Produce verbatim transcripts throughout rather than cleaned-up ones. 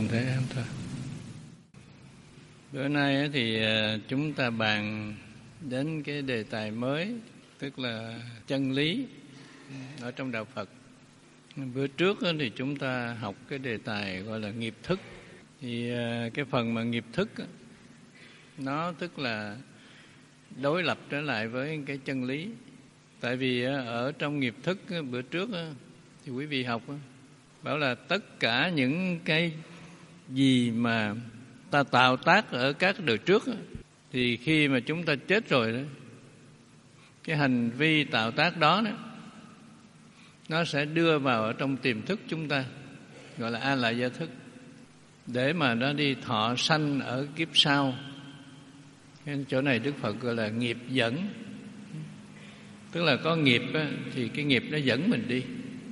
toàn thể an toàn. Bữa nay thì chúng ta bàn đến cái đề tài mới, tức là chân lý ở trong đạo Phật. Bữa trước thì chúng ta học cái đề tài gọi là nghiệp thức. Thì cái phần mà nghiệp thức nó tức là đối lập trở lại với cái chân lý. Tại vì ở trong nghiệp thức bữa trước thì quý vị học bảo là tất cả những cái gì mà ta tạo tác ở các đời trước thì khi mà chúng ta chết rồi đó, cái hành vi tạo tác đó, đó nó sẽ đưa vào ở trong tiềm thức chúng ta, gọi là a lại gia thức, để mà nó đi thọ sanh ở kiếp sau. Cái chỗ này Đức Phật gọi là nghiệp dẫn. Tức là có nghiệp á, thì cái nghiệp nó dẫn mình đi.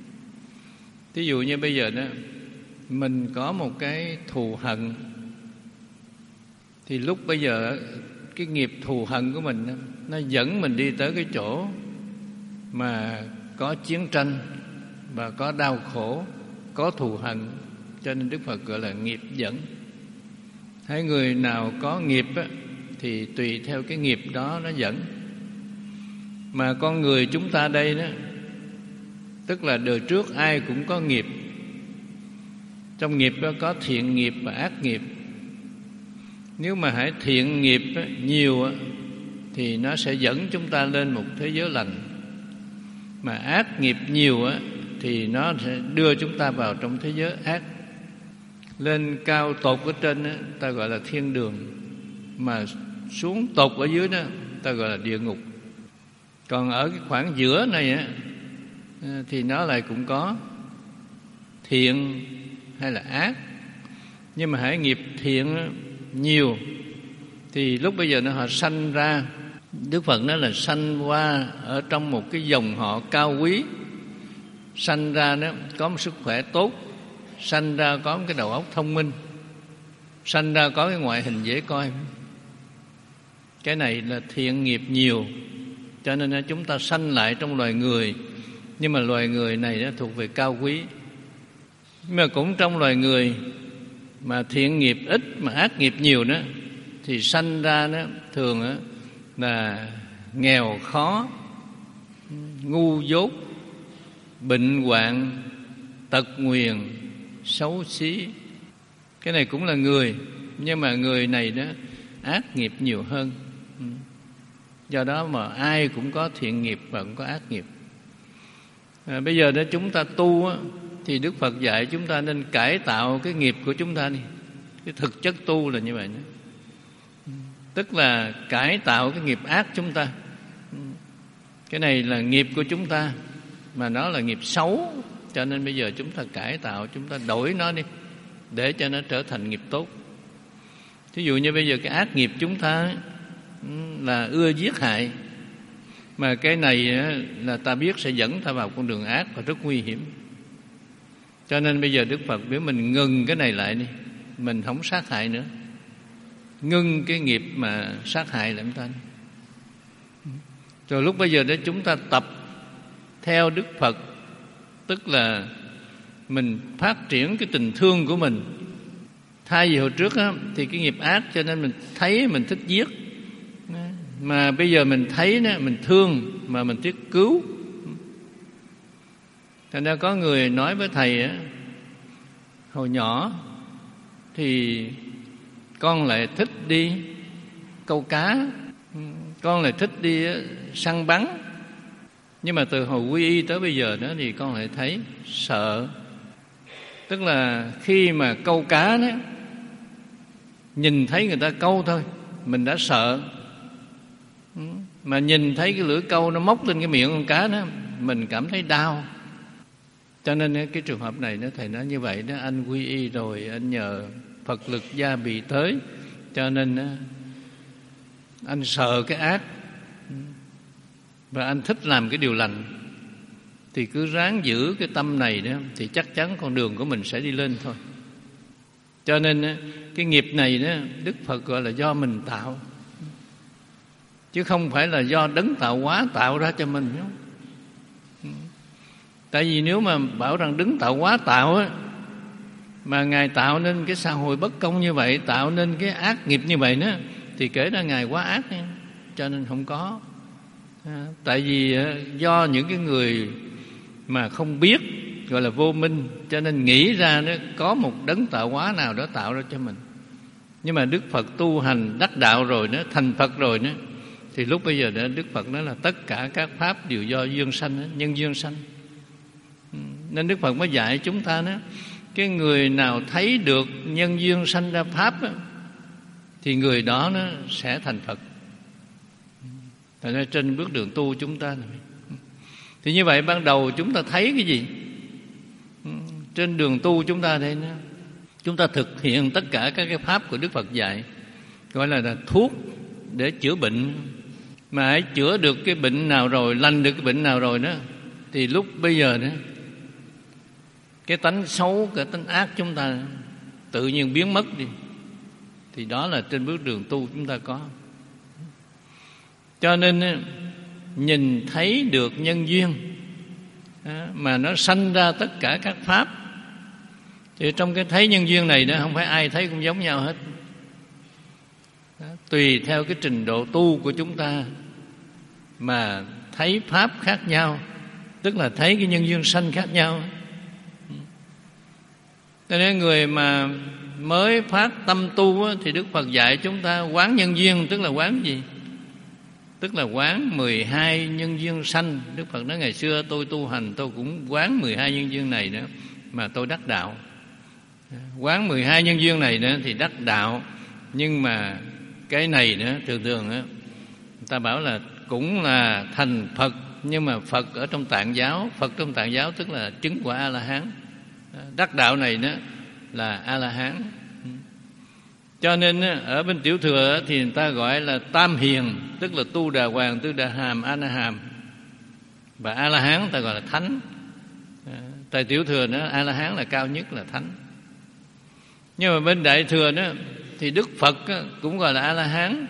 Thí dụ như bây giờ đó, mình có một cái thù hận, thì lúc bây giờ cái nghiệp thù hận của mình nó dẫn mình đi tới cái chỗ mà có chiến tranh và có đau khổ, có thù hận. Cho nên Đức Phật gọi là nghiệp dẫn. Hai người nào có nghiệp á, thì tùy theo cái nghiệp đó nó dẫn. Mà con người chúng ta đây đó, tức là đời trước ai cũng có nghiệp. Trong nghiệp đó có thiện nghiệp và ác nghiệp. Nếu mà hãy thiện nghiệp nhiều thì nó sẽ dẫn chúng ta lên một thế giới lành. Mà ác nghiệp nhiều thì nó sẽ đưa chúng ta vào trong thế giới ác. Lên cao tột ở trên ta gọi là thiên đường, mà xuống tột ở dưới đó ta gọi là địa ngục. Còn ở cái khoảng giữa này á, thì nó lại cũng có thiện hay là ác. Nhưng mà hãy nghiệp thiện nhiều thì lúc bây giờ nó họ sanh ra, Đức Phật nói là sanh qua ở trong một cái dòng họ cao quý. Sanh ra đó có một sức khỏe tốt, sanh ra có một cái đầu óc thông minh, sanh ra có cái ngoại hình dễ coi. Cái này là thiện nghiệp nhiều. Cho nên chúng ta sanh lại trong loài người. Nhưng mà loài người này nó thuộc về cao quý. Nhưng mà cũng trong loài người mà thiện nghiệp ít mà ác nghiệp nhiều đó, thì sanh ra đó thường đó là nghèo khó, ngu dốt, bệnh hoạn, tật nguyền, xấu xí. Cái này cũng là người, nhưng mà người này đó ác nghiệp nhiều hơn. Do đó mà ai cũng có thiện nghiệp và cũng có ác nghiệp. À, bây giờ đó chúng ta tu á, thì Đức Phật dạy chúng ta nên cải tạo cái nghiệp của chúng ta đi. Cái thực chất tu là như vậy đó. Tức là cải tạo cái nghiệp ác chúng ta. Cái này là nghiệp của chúng ta, mà nó là nghiệp xấu. Cho nên bây giờ chúng ta cải tạo, chúng ta đổi nó đi, để cho nó trở thành nghiệp tốt. Thí dụ như bây giờ cái ác nghiệp chúng ta là ưa giết hại, mà cái này là ta biết sẽ dẫn ta vào con đường ác và rất nguy hiểm. Cho nên bây giờ Đức Phật biểu mình ngừng cái này lại đi, mình không sát hại nữa. Ngưng cái nghiệp mà sát hại làm ta. Rồi lúc bây giờ đó chúng ta tập theo Đức Phật, tức là mình phát triển cái tình thương của mình. Thay vì hồi trước á, thì cái nghiệp ác cho nên mình thấy mình thích giết. Mà bây giờ mình thấy đó, mình thương mà mình thích cứu. Thành ra có người nói với thầy á, hồi nhỏ thì con lại thích đi câu cá, con lại thích đi săn bắn. Nhưng mà từ hồi quy y tới bây giờ đó thì con lại thấy sợ. Tức là khi mà câu cá đó, nhìn thấy người ta câu thôi mình đã sợ. Mà nhìn thấy cái lưỡi câu nó móc lên cái miệng con cá đó, mình cảm thấy đau. Cho nên cái trường hợp này nó thầy nói như vậy đó, anh quy y rồi, anh nhờ Phật lực gia bị tới, cho nên anh sợ cái ác và anh thích làm cái điều lành. Thì cứ ráng giữ cái tâm này đó, thì chắc chắn con đường của mình sẽ đi lên thôi. Cho nên cái nghiệp này đó, Đức Phật gọi là do mình tạo, chứ không phải là do đấng tạo hóa tạo ra cho mình. Tại vì nếu mà bảo rằng đấng tạo hóa tạo á, mà Ngài tạo nên cái xã hội bất công như vậy, tạo nên cái ác nghiệp như vậy nữa, thì kể ra Ngài quá ác nha. Cho nên không có. À, tại vì do những cái người mà không biết, gọi là vô minh, cho nên nghĩ ra nó có một đấng tạo hóa nào đó tạo ra cho mình. Nhưng mà Đức Phật tu hành đắc đạo rồi nó thành Phật rồi nữa, thì lúc bây giờ đó Đức Phật nói là tất cả các pháp đều do duyên sanh, nhân duyên sanh. Nên Đức Phật mới dạy chúng ta đó, cái người nào thấy được nhân duyên sanh ra pháp đó, thì người đó nó sẽ thành Phật. Tại nên trên bước đường tu chúng ta này. Thì như vậy ban đầu chúng ta thấy cái gì? Trên đường tu chúng ta đây, chúng ta thực hiện tất cả các cái pháp của Đức Phật dạy, gọi là, là thuốc để chữa bệnh. Mà hãy chữa được cái bệnh nào rồi, lành được cái bệnh nào rồi đó, thì lúc bây giờ đó, cái tánh xấu, cái tánh ác chúng ta tự nhiên biến mất đi. Thì đó là trên bước đường tu chúng ta có. Cho nên nhìn thấy được nhân duyên mà nó sanh ra tất cả các pháp, thì trong cái thấy nhân duyên này đó, không phải ai thấy cũng giống nhau hết. Đó, tùy theo cái trình độ tu của chúng ta mà thấy pháp khác nhau, tức là thấy cái nhân duyên sanh khác nhau. Cho nên người mà mới phát tâm tu á, thì Đức Phật dạy chúng ta quán nhân duyên, tức là quán gì? Tức là quán mười hai nhân duyên sanh. Đức Phật nói ngày xưa tôi tu hành, tôi cũng quán mười hai nhân duyên này nữa mà tôi đắc đạo. Quán mười hai nhân duyên này nữa thì đắc đạo. Nhưng mà cái này nữa thường thường á, người ta bảo là cũng là thành Phật, nhưng mà Phật ở trong Tạng giáo, Phật trong Tạng giáo tức là chứng quả A-la-hán. Đắc đạo này nữa là A-la-hán. Cho nên ở bên Tiểu Thừa thì người ta gọi là Tam Hiền, tức là Tu Đà Hoàng, Tu Đà Hàm, A Na Hàm. Và A-la-hán ta gọi là Thánh. Tại Tiểu Thừa nữa A-la-hán là cao nhất, là Thánh. Nhưng mà bên Đại Thừa đó thì Đức Phật cũng gọi là A-la-hán.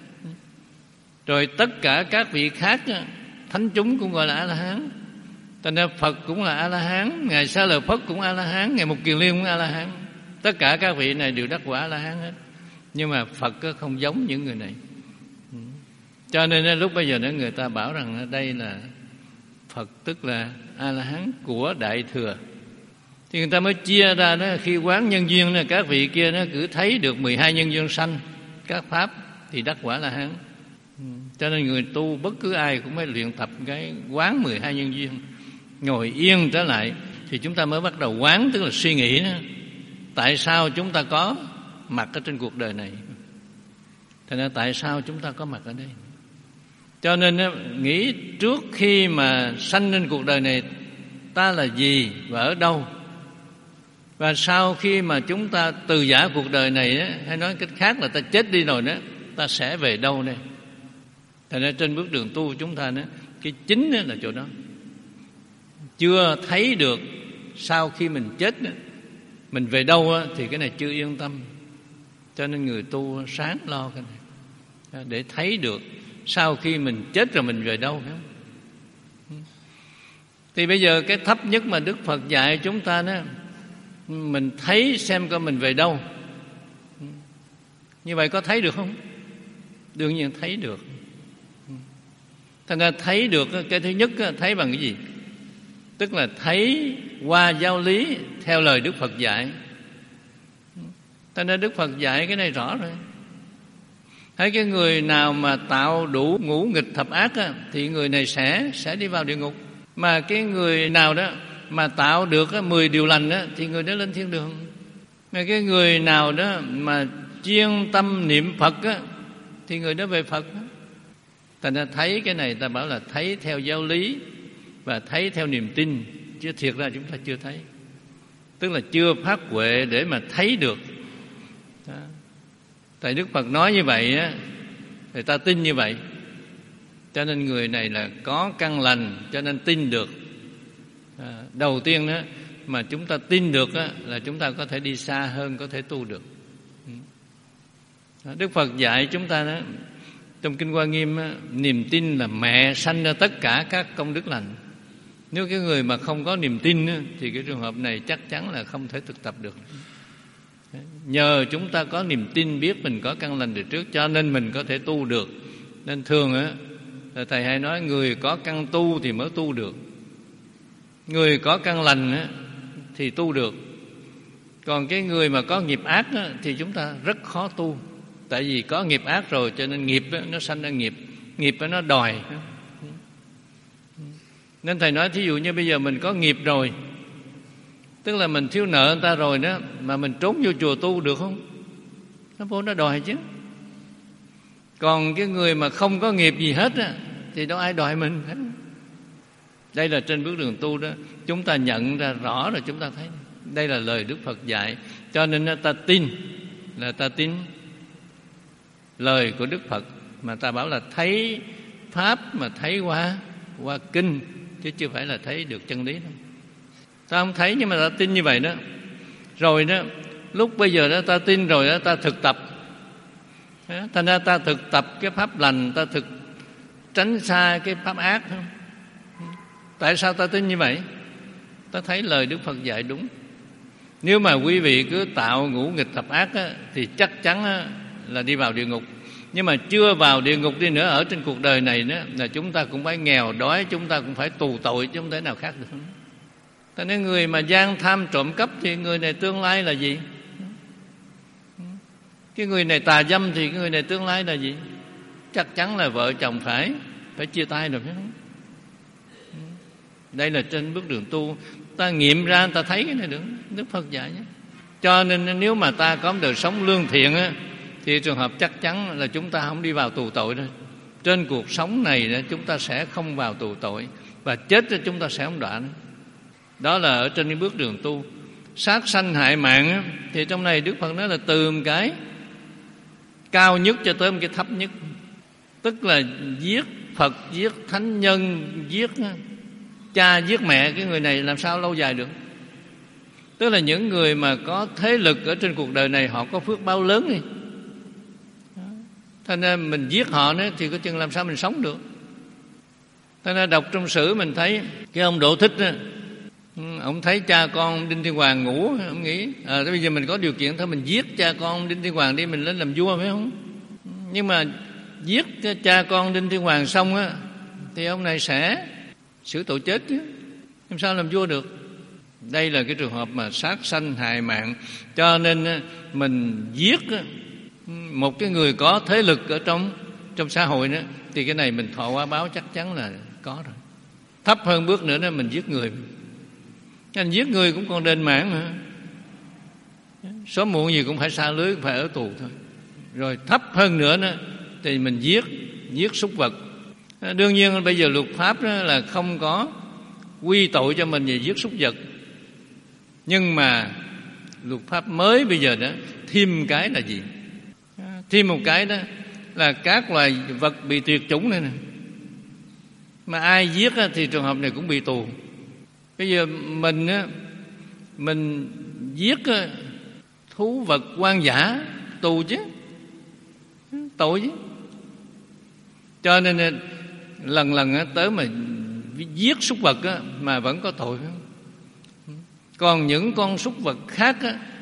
Rồi tất cả các vị khác thánh chúng cũng gọi là A-la-hán. Thành ra Phật cũng là A-la-hán, Ngài Sa Lợi Phất cũng A-la-hán, Ngài Mục Kiền Liên cũng A-la-hán. Tất cả các vị này đều đắc quả A-la-hán hết. Nhưng mà Phật không giống những người này. Cho nên lúc bây giờ người ta bảo rằng đây là Phật, tức là A-la-hán của Đại Thừa. Thì người ta mới chia ra đó, khi quán nhân duyên đó, các vị kia nó cứ thấy được mười hai nhân duyên sanh các pháp thì đắc quả A-la-hán. Cho nên người tu bất cứ ai cũng phải luyện tập cái quán mười hai nhân duyên. Ngồi yên trở lại thì chúng ta mới bắt đầu quán, tức là suy nghĩ đó. Tại sao chúng ta có mặt ở trên cuộc đời này? Thành ra tại sao chúng ta có mặt ở đây? Cho nên nghĩ trước khi mà sanh lên cuộc đời này, ta là gì và ở đâu? Và sau khi mà chúng ta từ giã cuộc đời này, hay nói cách khác là ta chết đi rồi đó, ta sẽ về đâu đây? Thành ra trên bước đường tu chúng ta đó, cái chính là chỗ đó. Chưa thấy được sau khi mình chết đó, mình về đâu đó, thì cái này chưa yên tâm. Cho nên người tu sáng lo cái này, để thấy được sau khi mình chết rồi mình về đâu. Thì bây giờ cái thấp nhất mà Đức Phật dạy chúng ta đó, mình thấy xem coi mình về đâu. Như vậy có thấy được không? Đương nhiên thấy được. Thành ra thấy được cái thứ nhất, thấy bằng cái gì? Tức là thấy qua giáo lý theo lời Đức Phật dạy. Thành ra Đức Phật dạy cái này rõ rồi. Thấy cái người nào mà tạo đủ ngũ nghịch thập ác á, thì người này sẽ sẽ đi vào địa ngục. Mà cái người nào đó mà tạo được á, mười điều lành á, thì người đó lên thiên đường. Mà cái người nào đó mà chuyên tâm niệm Phật á, thì người đó về Phật. Thành ra thấy cái này ta bảo là thấy theo giáo lý và thấy theo niềm tin, chứ thiệt ra chúng ta chưa thấy. Tức là chưa phát huệ để mà thấy được. Đó. Tại Đức Phật nói như vậy á, người ta tin như vậy. Cho nên người này là có căn lành, cho nên tin được. À, đầu tiên đó mà chúng ta tin được á, là chúng ta có thể đi xa hơn, có thể tu được. Đó, Đức Phật dạy chúng ta đó, trong Kinh Hoa Nghiêm á, niềm tin là mẹ sanh ra tất cả các công đức lành. Nếu cái người mà không có niềm tin thì cái trường hợp này chắc chắn là không thể thực tập được. Nhờ chúng ta có niềm tin, biết mình có căn lành từ trước, cho nên mình có thể tu được. Nên thường á, thầy hay nói người có căn tu thì mới tu được, người có căn lành á, thì tu được. Còn cái người mà có nghiệp ác á, thì chúng ta rất khó tu. Tại vì có nghiệp ác rồi cho nên nghiệp á, nó sanh ra nghiệp, nghiệp á, nó đòi. Nên thầy nói thí dụ như bây giờ mình có nghiệp rồi, tức là mình thiếu nợ người ta rồi đó, mà mình trốn vô chùa tu được không? Nó vô nó đòi chứ. Còn cái người mà không có nghiệp gì hết á, thì đâu ai đòi mình hết. Đây là trên bước đường tu đó, chúng ta nhận ra rõ rồi, chúng ta thấy đây là lời Đức Phật dạy. Cho nên ta tin là ta tin lời của Đức Phật, mà ta bảo là thấy Pháp mà thấy qua qua kinh, chứ chưa phải là thấy được chân lý đâu. Ta không thấy nhưng mà ta tin như vậy đó. Rồi đó, lúc bây giờ đó ta tin rồi đó, ta thực tập. Thành ra ta thực tập cái pháp lành, ta thực tránh xa cái pháp ác. Tại sao ta tin như vậy? Ta thấy lời Đức Phật dạy đúng. Nếu mà quý vị cứ tạo ngũ nghịch thập ác á, thì chắc chắn á, là đi vào địa ngục. Nhưng mà chưa vào địa ngục đi nữa, ở trên cuộc đời này đó, là chúng ta cũng phải nghèo đói, chúng ta cũng phải tù tội, chứ không thể nào khác được. Thế nên người mà gian tham trộm cắp thì người này tương lai là gì? Cái người này tà dâm thì cái người này tương lai là gì? Chắc chắn là vợ chồng phải phải chia tay rồi, phải không? Đây là trên bước đường tu, ta nghiệm ra ta thấy cái này được, Đức Phật dạy nhé. Cho nên nếu mà ta có một đời sống lương thiện á, thì trường hợp chắc chắn là chúng ta không đi vào tù tội đâu. Trên cuộc sống này chúng ta sẽ không vào tù tội, và chết chúng ta sẽ không đọa nữa. Đó là ở trên cái bước đường tu. Sát sanh hại mạng á, thì trong này Đức Phật nói là từ một cái cao nhất cho tới một cái thấp nhất. Tức là giết Phật, giết thánh nhân, giết cha, giết mẹ, cái người này làm sao lâu dài được? Tức là những người mà có thế lực ở trên cuộc đời này, họ có phước báo lớn đi. Thành ra mình giết họ nữa thì có chừng làm sao mình sống được. Thành ra đọc trong sử mình thấy cái ông Độ Thích đó, ông thấy cha con Đinh Thiên Hoàng ngủ, ông nghĩ à, bây giờ mình có điều kiện thôi mình giết cha con Đinh Thiên Hoàng đi, mình lên làm vua, phải không? Nhưng mà giết cha con Đinh Thiên Hoàng xong á, thì ông này sẽ xử tội chết chứ, làm sao làm vua được? Đây là cái trường hợp mà sát sanh hại mạng. Cho nên mình giết một cái người có thế lực ở trong trong xã hội nữa, thì cái này mình thọ quả báo chắc chắn là có rồi. Thấp hơn bước nữa đó, mình giết người. Anh giết người cũng còn đền mạng mà, sớm muộn gì cũng phải xa lưới, cũng phải ở tù thôi. Rồi thấp hơn nữa đó, thì mình giết giết súc vật. Đương nhiên bây giờ luật pháp đó là không có quy tội cho mình về giết súc vật, nhưng mà luật pháp mới bây giờ đó thêm cái là gì? Thêm một cái đó là các loài vật bị tuyệt chủng này nè, mà ai giết thì trường hợp này cũng bị tù. Bây giờ mình mình giết thú vật hoang dã, tù chứ, tội chứ. Cho nên lần lần tới mà giết súc vật mà vẫn có tội. Còn những con súc vật khác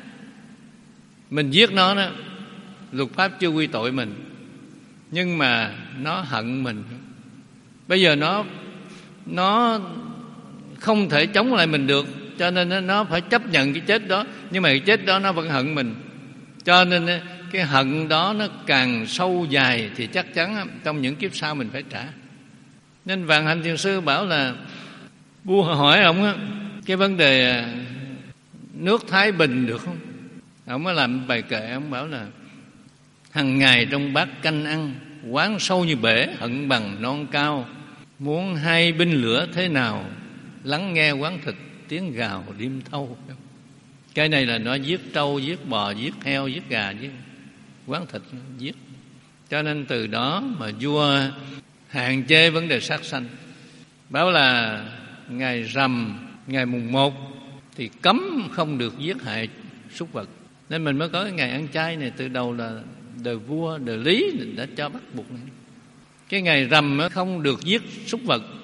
mình giết nó đó, luật pháp chưa quy tội mình, nhưng mà nó hận mình. Bây giờ nó nó không thể chống lại mình được, cho nên nó phải chấp nhận cái chết đó. Nhưng mà cái chết đó nó vẫn hận mình, cho nên cái hận đó nó càng sâu dài thì chắc chắn trong những kiếp sau mình phải trả. Nên Vạn Hạnh Thiền Sư bảo là vua hỏi ông á, cái vấn đề nước Thái Bình được không? Ông mới làm bài kệ, ông bảo là hằng ngày trong bát canh ăn, quán sâu như bể, hận bằng non cao. Muốn hai binh lửa thế nào, lắng nghe quán thịt tiếng gào đêm thâu. Cái này là nó giết trâu, giết bò, giết heo, giết gà, giết quán thịt, giết. Cho nên từ đó mà vua hạn chế vấn đề sát sanh. Bảo là ngày rằm, ngày mùng một thì cấm không được giết hại súc vật. Nên mình mới có cái ngày ăn chay này. Từ đầu là đời vua, đời Lý đã cho bắt buộc này. Cái ngày rằm không được giết súc vật,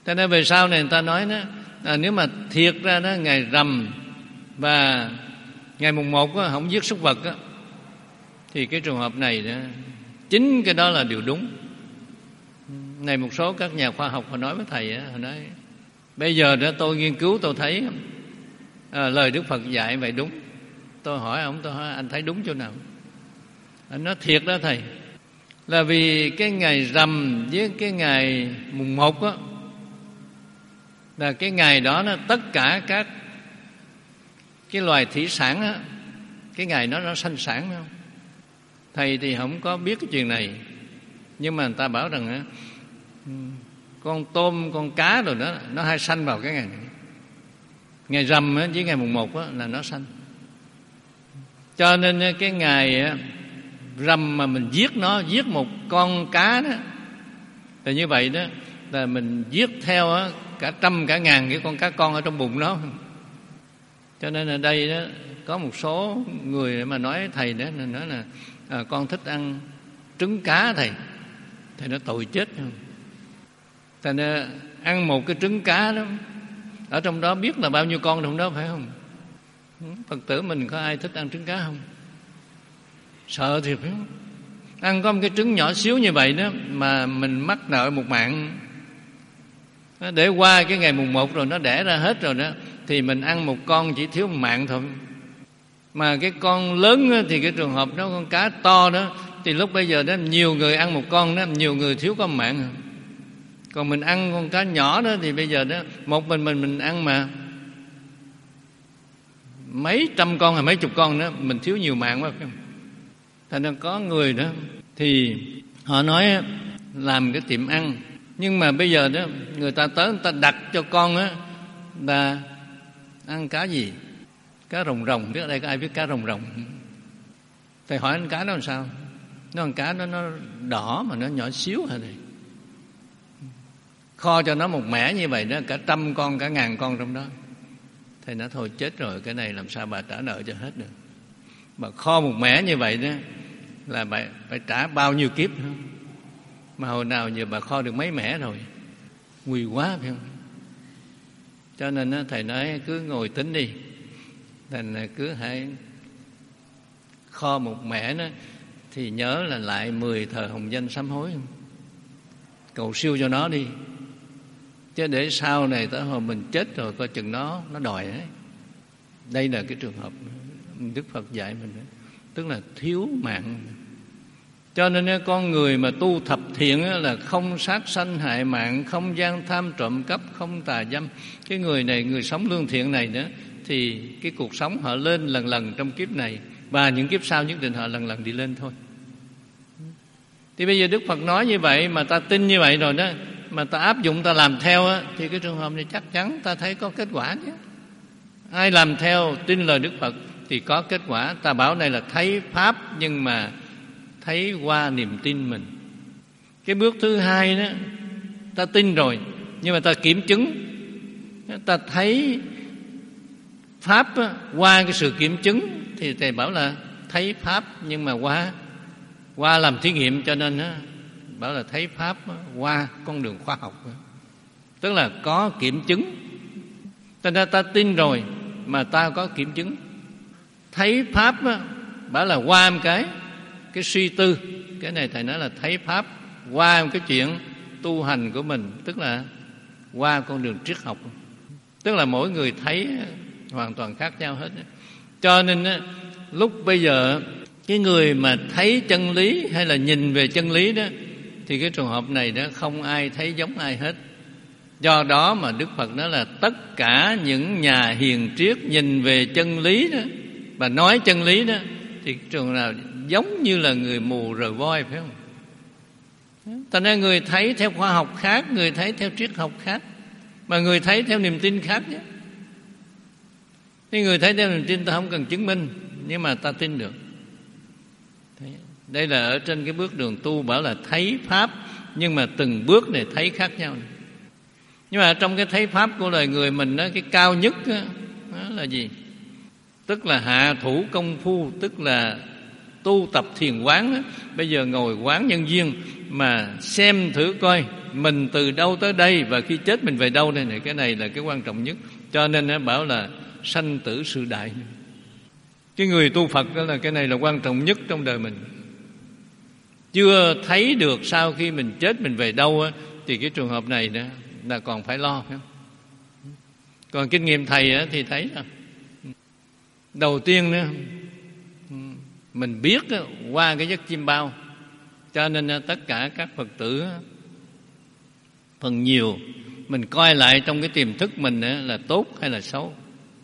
Cho nên về sau này người ta nói đó, à, nếu mà thiệt ra đó ngày rằm và ngày mùng một đó, không giết súc vật đó, thì cái trường hợp này đó, chính cái đó là điều đúng. Này một số các nhà khoa học họ nói với thầy đó, họ nói bây giờ đó tôi nghiên cứu tôi thấy à, lời Đức Phật dạy vậy đúng. Tôi hỏi ông, tôi hỏi anh thấy đúng chỗ nào? Anh nói thiệt đó thầy, là vì cái ngày rằm với cái ngày mùng một á, là cái ngày đó nó tất cả các cái loài thủy sản á, cái ngày đó nó sanh sản không? Thầy thì không có biết cái chuyện này, nhưng mà người ta bảo rằng á, con tôm, con cá rồi đó, nó hay sanh vào cái ngày này. Ngày rằm á, với ngày mùng một á, là nó sanh. Cho nên cái ngày á, rằm mà mình giết nó, giết một con cá đó, thì như vậy đó là mình giết theo á, cả trăm cả ngàn cái con cá con ở trong bụng nó. Cho nên ở đây đó có một số người mà nói thầy đó, nói là à, con thích ăn trứng cá thầy, thầy nó tội chết không? Thành ra ăn một cái trứng cá đó, ở trong đó biết là bao nhiêu con trong đó, phải không? Phật tử mình có ai thích ăn trứng cá không? Sợ thiệt phải không? Ăn có một cái trứng nhỏ xíu như vậy đó mà mình mắc nợ một mạng, để qua cái ngày mùng một rồi nó đẻ ra hết rồi đó, thì mình ăn một con chỉ thiếu một mạng thôi. Mà cái con lớn đó, thì cái trường hợp đó con cá to đó, thì lúc bây giờ đó nhiều người ăn một con đó, nhiều người thiếu có một mạng. Còn mình ăn con cá nhỏ đó thì bây giờ đó một mình mình mình ăn mà mấy trăm con hay mấy chục con đó, mình thiếu nhiều mạng quá phải không? Thành ra có người đó thì họ nói làm cái tiệm ăn, nhưng mà bây giờ đó người ta tới người ta đặt cho con á là ăn cá gì? Cá rồng rồng. Biết ở đây có ai biết cá rồng rồng? Thầy hỏi anh cá đó làm sao? Nó con cá đó nó đỏ mà nó nhỏ xíu hả thầy? Kho cho nó một mẻ như vậy đó, cả trăm con, cả ngàn con trong đó. Thầy nói thôi chết rồi, cái này làm sao bà trả nợ cho hết được. Bà kho một mẻ như vậy đó là bà phải trả bao nhiêu kiếp nữa. Mà hồi nào giờ bà kho được mấy mẻ rồi, nguy quá phải không? Cho nên đó, thầy nói cứ ngồi tính đi, thành cứ hãy kho một mẻ đó thì nhớ là lại mười thờ hồng danh sám hối, cầu siêu cho nó đi, chứ để sau này tới hồi mình chết rồi coi chừng nó nó đòi ấy. Đây là cái trường hợp Đức Phật dạy mình đó, tức là thiếu mạng. Cho nên con người mà tu thập thiện là không sát sanh hại mạng, không gian tham trộm cắp, không tà dâm. Cái người này, người sống lương thiện này đó, thì cái cuộc sống họ lên lần lần trong kiếp này, và những kiếp sau nhất định họ lần lần đi lên thôi. Thì bây giờ Đức Phật nói như vậy mà ta tin như vậy rồi đó, mà ta áp dụng, ta làm theo á, thì cái trường hợp này chắc chắn ta thấy có kết quả nhé. Ai làm theo tin lời Đức Phật thì có kết quả. Ta bảo này là thấy Pháp, nhưng mà thấy qua niềm tin mình. Cái bước thứ hai đó, ta tin rồi nhưng mà ta kiểm chứng, ta thấy Pháp á, qua cái sự kiểm chứng, thì thầy bảo là thấy Pháp nhưng mà qua qua làm thí nghiệm, cho nên á, bảo là thấy Pháp á, qua con đường khoa học, tức là có kiểm chứng. Thành ra ta tin rồi mà ta có kiểm chứng. Thấy Pháp á, bảo là qua một cái cái suy tư. Cái này thầy nói là thấy Pháp qua một cái chuyện tu hành của mình, tức là qua con đường triết học. Tức là mỗi người thấy hoàn toàn khác nhau hết. Cho nên á, lúc bây giờ cái người mà thấy chân lý hay là nhìn về chân lý đó, thì cái trường hợp này đó không ai thấy giống ai hết. Do đó mà Đức Phật nói là tất cả những nhà hiền triết nhìn về chân lý đó và nói chân lý đó, thì trường nào giống như là người mù rờ voi, phải không? Thành ra người thấy theo khoa học khác, người thấy theo triết học khác, mà người thấy theo niềm tin khác nhé. Thì người thấy theo niềm tin ta không cần chứng minh, nhưng mà ta tin được. Đây là ở trên cái bước đường tu bảo là thấy Pháp, nhưng mà từng bước này thấy khác nhau này. Nhưng mà trong cái thấy Pháp của đời người mình đó, cái cao nhất đó, đó là gì? Tức là hạ thủ công phu, tức là tu tập thiền quán đó. Bây giờ ngồi quán nhân duyên mà xem thử coi mình từ đâu tới đây và khi chết mình về đâu đây này. Cái này là cái quan trọng nhất. Cho nên nó bảo là sanh tử sự đại. Cái người tu Phật đó là cái này là quan trọng nhất trong đời mình. Chưa thấy được sau khi mình chết mình về đâu á, thì cái trường hợp này nữa là còn phải lo, phải không? Còn kinh nghiệm thầy á, thì thấy là đầu tiên nữa mình biết á, qua cái giấc chim bao. Cho nên tất cả các Phật tử phần nhiều mình coi lại trong cái tiềm thức mình là tốt hay là xấu.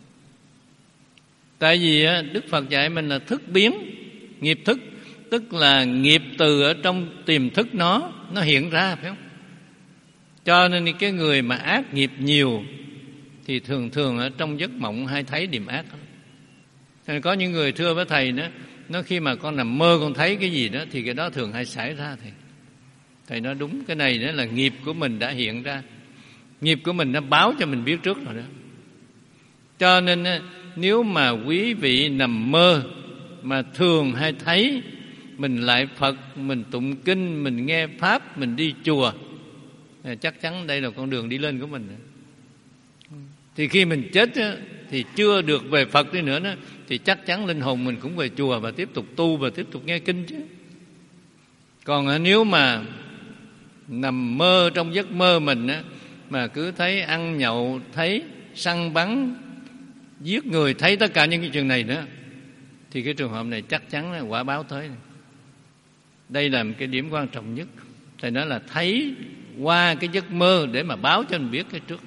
Tại vì Đức Phật dạy mình là thức biến, nghiệp thức, tức là nghiệp từ ở trong tiềm thức nó nó hiện ra, phải không? Cho nên cái người mà ác nghiệp nhiều thì thường thường ở trong giấc mộng hay thấy điềm ác. Nên có những người thưa với thầy đó, nó khi mà con nằm mơ con thấy cái gì đó thì cái đó thường hay xảy ra. Thầy thầy nói đúng, cái này đó là nghiệp của mình đã hiện ra, nghiệp của mình nó báo cho mình biết trước rồi đó. Cho nên nếu mà quý vị nằm mơ mà thường hay thấy mình lại Phật, mình tụng kinh, mình nghe Pháp, mình đi chùa, chắc chắn đây là con đường đi lên của mình. Thì khi mình chết thì chưa được về Phật đi nữa đó, thì chắc chắn linh hồn mình cũng về chùa và tiếp tục tu và tiếp tục nghe kinh chứ. Còn nếu mà nằm mơ trong giấc mơ mình á, mà cứ thấy ăn nhậu, thấy săn bắn, giết người, thấy tất cả những cái chuyện này nữa, thì cái trường hợp này chắc chắn là quả báo tới. Đây là một cái điểm quan trọng nhất. Thầy nói là thấy qua cái giấc mơ để mà báo cho mình biết cái trước.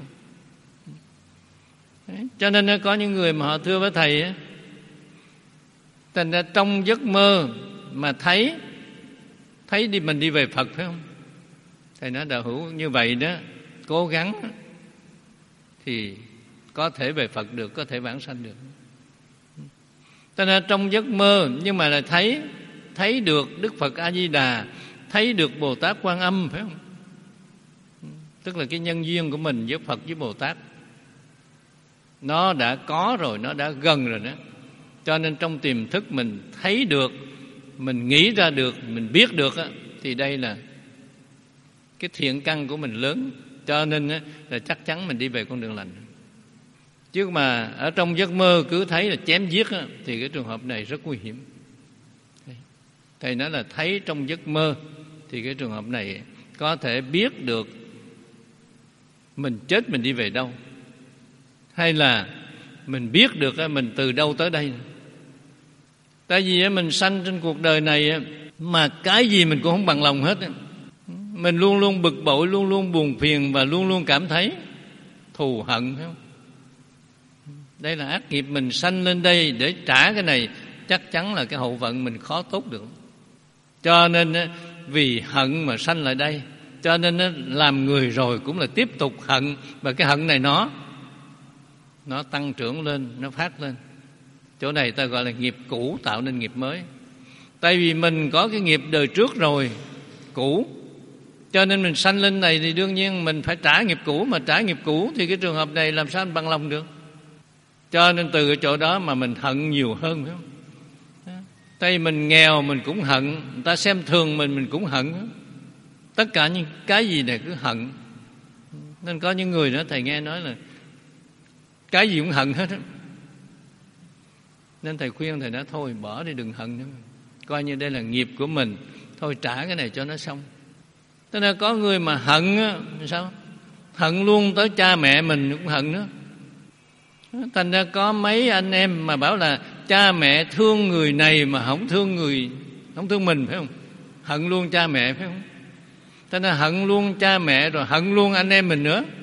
Đấy. Cho nên có những người mà họ thưa với thầy á, thành ra trong giấc mơ mà thấy thấy đi mình đi về Phật, phải không? Thầy nói đạo hữu như vậy đó, cố gắng thì có thể về Phật được, có thể vãng sanh được. Cho nên trong giấc mơ nhưng mà là thấy thấy được Đức Phật A Di Đà, thấy được Bồ Tát Quan Âm, phải không? Tức là cái nhân duyên của mình với Phật với Bồ Tát nó đã có rồi, nó đã gần rồi đó. Cho nên trong tiềm thức mình thấy được, mình nghĩ ra được, mình biết được á, thì đây là cái thiện căn của mình lớn. Cho nên á, là chắc chắn mình đi về con đường lành. Chứ mà ở trong giấc mơ cứ thấy là chém giết á, thì cái trường hợp này rất nguy hiểm. Thầy nói là thấy trong giấc mơ thì cái trường hợp này có thể biết được mình chết mình đi về đâu, hay là mình biết được mình từ đâu tới đây. Tại vì mình sanh trên cuộc đời này mà cái gì mình cũng không bằng lòng hết. Mình luôn luôn bực bội, luôn luôn buồn phiền và luôn luôn cảm thấy thù hận, phải không? Đây là ác nghiệp mình sanh lên đây để trả cái này, chắc chắn là cái hậu vận mình khó tốt được. Cho nên vì hận mà sanh lại đây, cho nên làm người rồi cũng là tiếp tục hận, và cái hận này nó nó tăng trưởng lên, nó phát lên. Chỗ này ta gọi là nghiệp cũ tạo nên nghiệp mới. Tại vì mình có cái nghiệp đời trước rồi, cũ, cho nên mình sanh lên này thì đương nhiên mình phải trả nghiệp cũ. Mà trả nghiệp cũ thì cái trường hợp này làm sao mình bằng lòng được. Cho nên từ cái chỗ đó mà mình hận nhiều hơn, phải không? Tại vì mình nghèo mình cũng hận, người ta xem thường mình mình cũng hận. Tất cả những cái gì này cứ hận. Nên có những người đó thầy nghe nói là cái gì cũng hận hết đó. Nên thầy khuyên thầy nói thôi bỏ đi, đừng hận nữa. Coi như đây là nghiệp của mình, thôi trả cái này cho nó xong. Thế nên có người mà hận á, sao? Hận luôn tới cha mẹ mình cũng hận nữa. Thành ra có mấy anh em mà bảo là cha mẹ thương người này mà không thương người, không thương mình, phải không? Hận luôn cha mẹ, phải không? Thế nên hận luôn cha mẹ rồi hận luôn anh em mình nữa.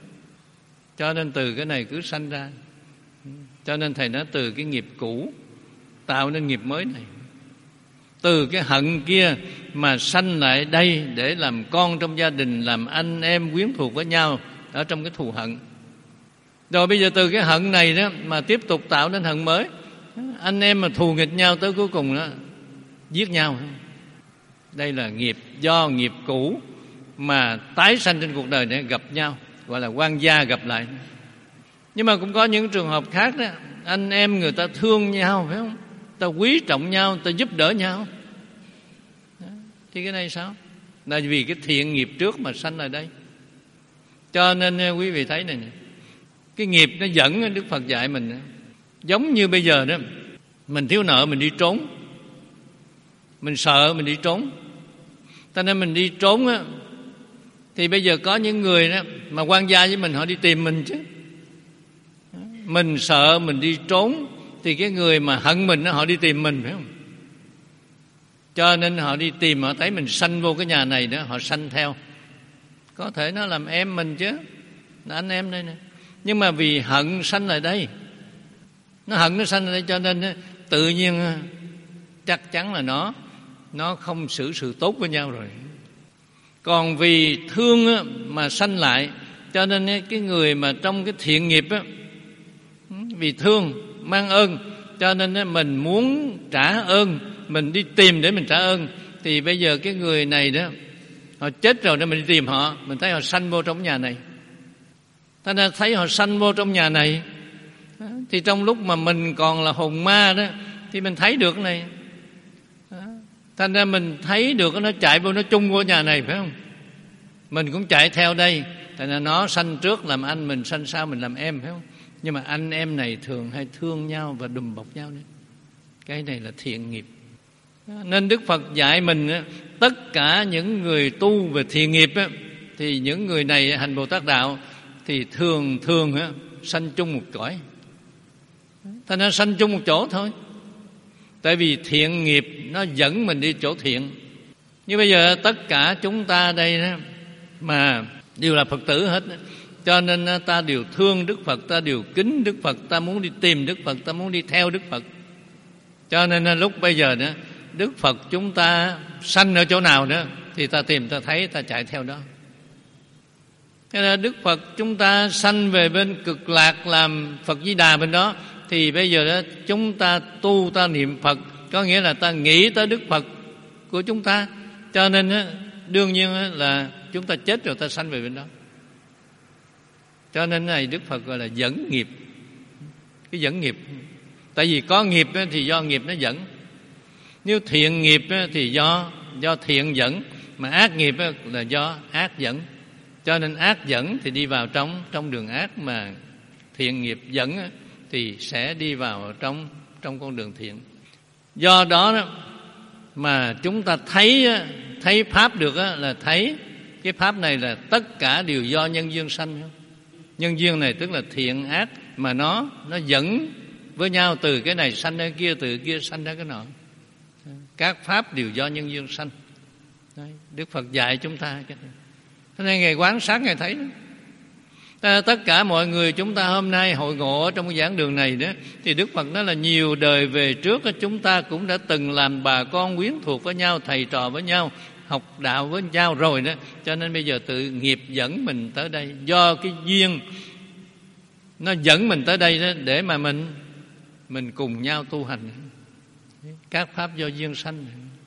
Cho nên từ cái này cứ sanh ra. Cho nên thầy nói từ cái nghiệp cũ tạo nên nghiệp mới này. Từ cái hận kia mà sanh lại đây để làm con trong gia đình, làm anh em quyến thuộc với nhau ở trong cái thù hận. Rồi bây giờ từ cái hận này đó mà tiếp tục tạo nên hận mới. Anh em mà thù nghịch nhau tới cuối cùng đó giết nhau. Đây là nghiệp do nghiệp cũ mà tái sanh trên cuộc đời này gặp nhau, gọi là quan gia gặp lại. Nhưng mà cũng có những trường hợp khác đó, anh em người ta thương nhau, phải không? Ta quý trọng nhau, ta giúp đỡ nhau. Đó. Thì cái này sao? Là vì cái thiện nghiệp trước mà sanh ở đây. Cho nên quý vị thấy này, cái nghiệp nó dẫn, Đức Phật dạy mình, giống như bây giờ đó, mình thiếu nợ mình đi trốn, mình sợ mình đi trốn, cho nên mình đi trốn á, thì bây giờ có những người đó mà quan gia với mình, họ đi tìm mình chứ. Mình sợ mình đi trốn thì cái người mà hận mình đó, họ đi tìm mình, phải không? Cho nên họ đi tìm, họ thấy mình sanh vô cái nhà này đó, họ sanh theo. Có thể nó làm em mình chứ, là anh em đây nè. Nhưng mà vì hận sanh lại đây, nó hận nó sanh lại đây, cho nên tự nhiên chắc chắn là nó Nó không xử sự tốt với nhau rồi. Còn vì thương mà sanh lại, cho nên cái người mà trong cái thiện nghiệp á, vì thương mang ơn, cho nên mình muốn trả ơn, mình đi tìm để mình trả ơn. Thì bây giờ cái người này đó, họ chết rồi nên mình đi tìm họ, mình thấy họ sanh vô trong nhà này. Thế nên thấy họ sanh vô trong nhà này, thì trong lúc mà mình còn là hồn ma đó, thì mình thấy được cái này. Thành ra mình thấy được nó chạy vô, nó chung vô nhà này, phải không? Mình cũng chạy theo đây. Thành ra nó sanh trước làm anh, mình sanh sau mình làm em, phải không? Nhưng mà anh em này thường hay thương nhau và đùm bọc nhau nữa. Cái này là thiện nghiệp. Nên Đức Phật dạy mình, tất cả những người tu về thiện nghiệp á, thì những người này hành Bồ Tát Đạo thì thường thường á, sanh chung một cõi. Thành ra sanh chung một chỗ thôi. Tại vì thiện nghiệp nó dẫn mình đi chỗ thiện. Như bây giờ tất cả chúng ta đây đó, mà đều là Phật tử hết, cho nên ta đều thương Đức Phật, ta đều kính Đức Phật, ta muốn đi tìm Đức Phật, ta muốn đi theo Đức Phật. Cho nên lúc bây giờ đó, Đức Phật chúng ta sanh ở chỗ nào đó thì ta tìm, ta thấy, ta chạy theo đó. Thế là Đức Phật chúng ta sanh về bên Cực Lạc làm Phật Di Đà bên đó, thì bây giờ đó chúng ta tu, ta niệm Phật, có nghĩa là ta nghĩ tới Đức Phật của chúng ta. Cho nên đó, đương nhiên là chúng ta chết rồi ta sanh về bên đó. Cho nên này Đức Phật gọi là dẫn nghiệp. Cái dẫn nghiệp, tại vì có nghiệp thì do nghiệp nó dẫn. Nếu thiện nghiệp thì do do thiện dẫn, mà ác nghiệp là do ác dẫn. Cho nên ác dẫn thì đi vào trong trong đường ác, mà thiện nghiệp dẫn thì sẽ đi vào trong trong con đường thiện. Do đó, đó mà chúng ta thấy thấy pháp được là thấy cái pháp này là tất cả đều do nhân duyên sanh. Nhân duyên này tức là thiện ác mà nó nó dẫn với nhau, từ cái này sanh ra kia, từ kia sanh ra cái nọ. Các pháp đều do nhân duyên sanh. Đấy, Đức Phật dạy chúng ta cái này. Thế nên Ngài quán sát, Ngài thấy đó. Tất cả mọi người chúng ta hôm nay hội ngộ ở trong cái giảng đường này đó, thì Đức Phật nói là nhiều đời về trước chúng ta cũng đã từng làm bà con quyến thuộc với nhau, thầy trò với nhau, học đạo với nhau rồi đó. Cho nên bây giờ tự nghiệp dẫn mình tới đây, do cái duyên nó dẫn mình tới đây đó, để mà mình mình cùng nhau tu hành. Các pháp do duyên sanh.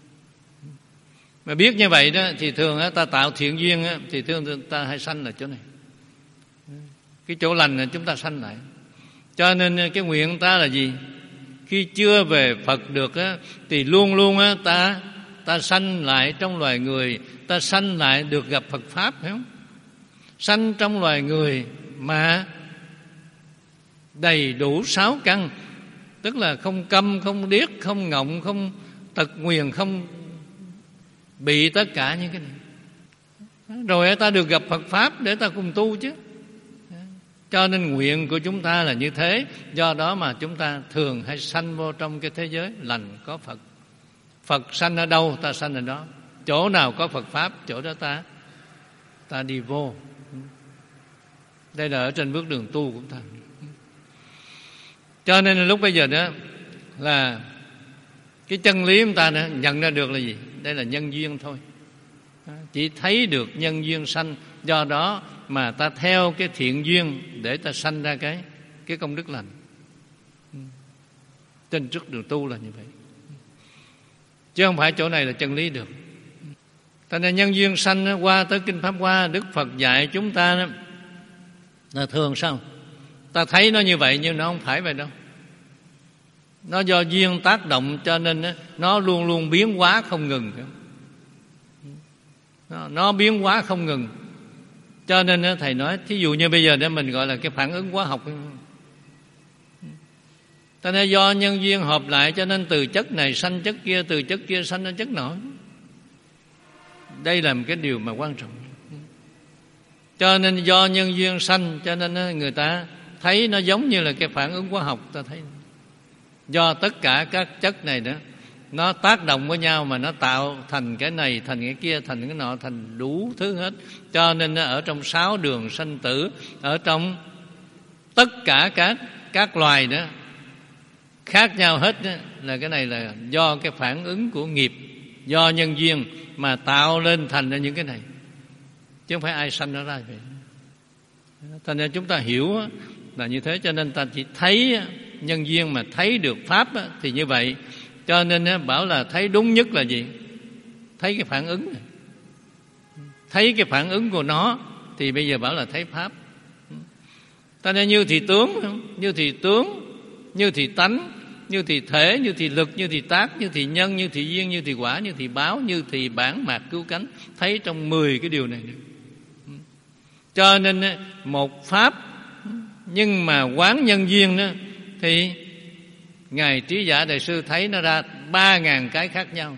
Mà biết như vậy đó thì thường ta tạo thiện duyên thì thường ta hay sanh là chỗ này. Cái chỗ lành là chúng ta sanh lại. Cho nên cái nguyện ta là gì? Khi chưa về Phật được á, thì luôn luôn á, ta ta sanh lại trong loài người, ta sanh lại được gặp Phật Pháp, phải không? Sanh trong loài người mà đầy đủ sáu căn, tức là không câm, không điếc, không ngọng, không tật nguyền, không bị tất cả những cái này. Rồi ta được gặp Phật Pháp để ta cùng tu chứ. Cho nên nguyện của chúng ta là như thế. Do đó mà chúng ta thường hay sanh vô trong cái thế giới lành có Phật. Phật sanh ở đâu ta sanh ở đó. Chỗ nào có Phật Pháp, chỗ đó ta ta đi vô. Đây là ở trên bước đường tu của ta. Cho nên là lúc bây giờ đó là cái chân lý chúng ta đó, nhận ra được là gì? Đây là nhân duyên thôi. Chỉ thấy được nhân duyên sanh. Do đó mà ta theo cái thiện duyên để ta sanh ra cái cái công đức lành. Trên trước đường tu là như vậy, chứ không phải chỗ này là chân lý được. Cho nên nhân duyên sanh qua tới Kinh Pháp Hoa, Đức Phật dạy chúng ta đó, là thường sao? Ta thấy nó như vậy nhưng nó không phải vậy đâu. Nó do duyên tác động, cho nên nó luôn luôn biến hóa không ngừng. nó, nó biến hóa không ngừng. Cho nên thầy nói thí dụ như bây giờ để mình gọi là cái phản ứng hóa học. Cho nên do nhân duyên hợp lại cho nên từ chất này sanh chất kia, từ chất kia sanh ra chất nọ. Đây là một cái điều mà quan trọng. Cho nên do nhân duyên sanh cho nên người ta thấy nó giống như là cái phản ứng hóa học. Ta thấy do tất cả các chất này đó nó tác động với nhau mà nó tạo thành cái này, thành cái kia, thành cái nọ, thành đủ thứ hết. Cho nên ở trong sáu đường sanh tử, ở trong tất cả các các loài đó khác nhau hết đó, là cái này là do cái phản ứng của nghiệp, do nhân duyên mà tạo lên thành ra những cái này, chứ không phải ai sanh nó ra vậy. Thành ra chúng ta hiểu là như thế. Cho nên ta chỉ thấy nhân duyên mà thấy được pháp thì như vậy. Cho nên bảo là thấy đúng nhất là gì? Thấy cái phản ứng này. Thấy cái phản ứng của nó thì bây giờ bảo là thấy pháp. Ta nên như thì tướng, như thì tướng, như thì tánh, như thì thể, như thì lực, như thì tác, như thì nhân, như thì duyên, như thì quả, như thì báo, như thì bản mạc cứu cánh. Thấy trong mười cái điều này. Cho nên một pháp nhưng mà quán nhân duyên đó thì Ngài Trí Giả Đại Sư thấy nó ra ba ngàn cái khác nhau.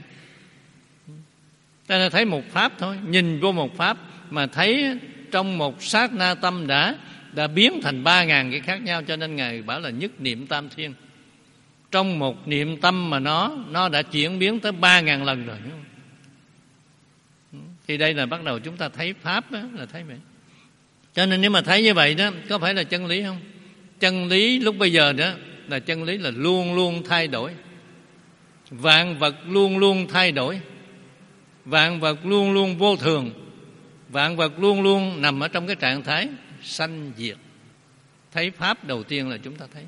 Ta nên thấy một pháp thôi, nhìn vô một pháp mà thấy trong một sát na tâm đã đã biến thành ba ngàn cái khác nhau. Cho nên Ngài bảo là nhất niệm tam thiên. Trong một niệm tâm mà nó nó đã chuyển biến tới ba ngàn lần rồi. Thì đây là bắt đầu chúng ta thấy pháp đó, là thấy vậy. Cho nên nếu mà thấy như vậy đó, có phải là chân lý không? Chân lý lúc bây giờ đó là chân lý là luôn luôn thay đổi. Vạn vật luôn luôn thay đổi. Vạn vật luôn luôn vô thường. Vạn vật luôn luôn nằm ở trong cái trạng thái sanh diệt. Thấy pháp đầu tiên là chúng ta thấy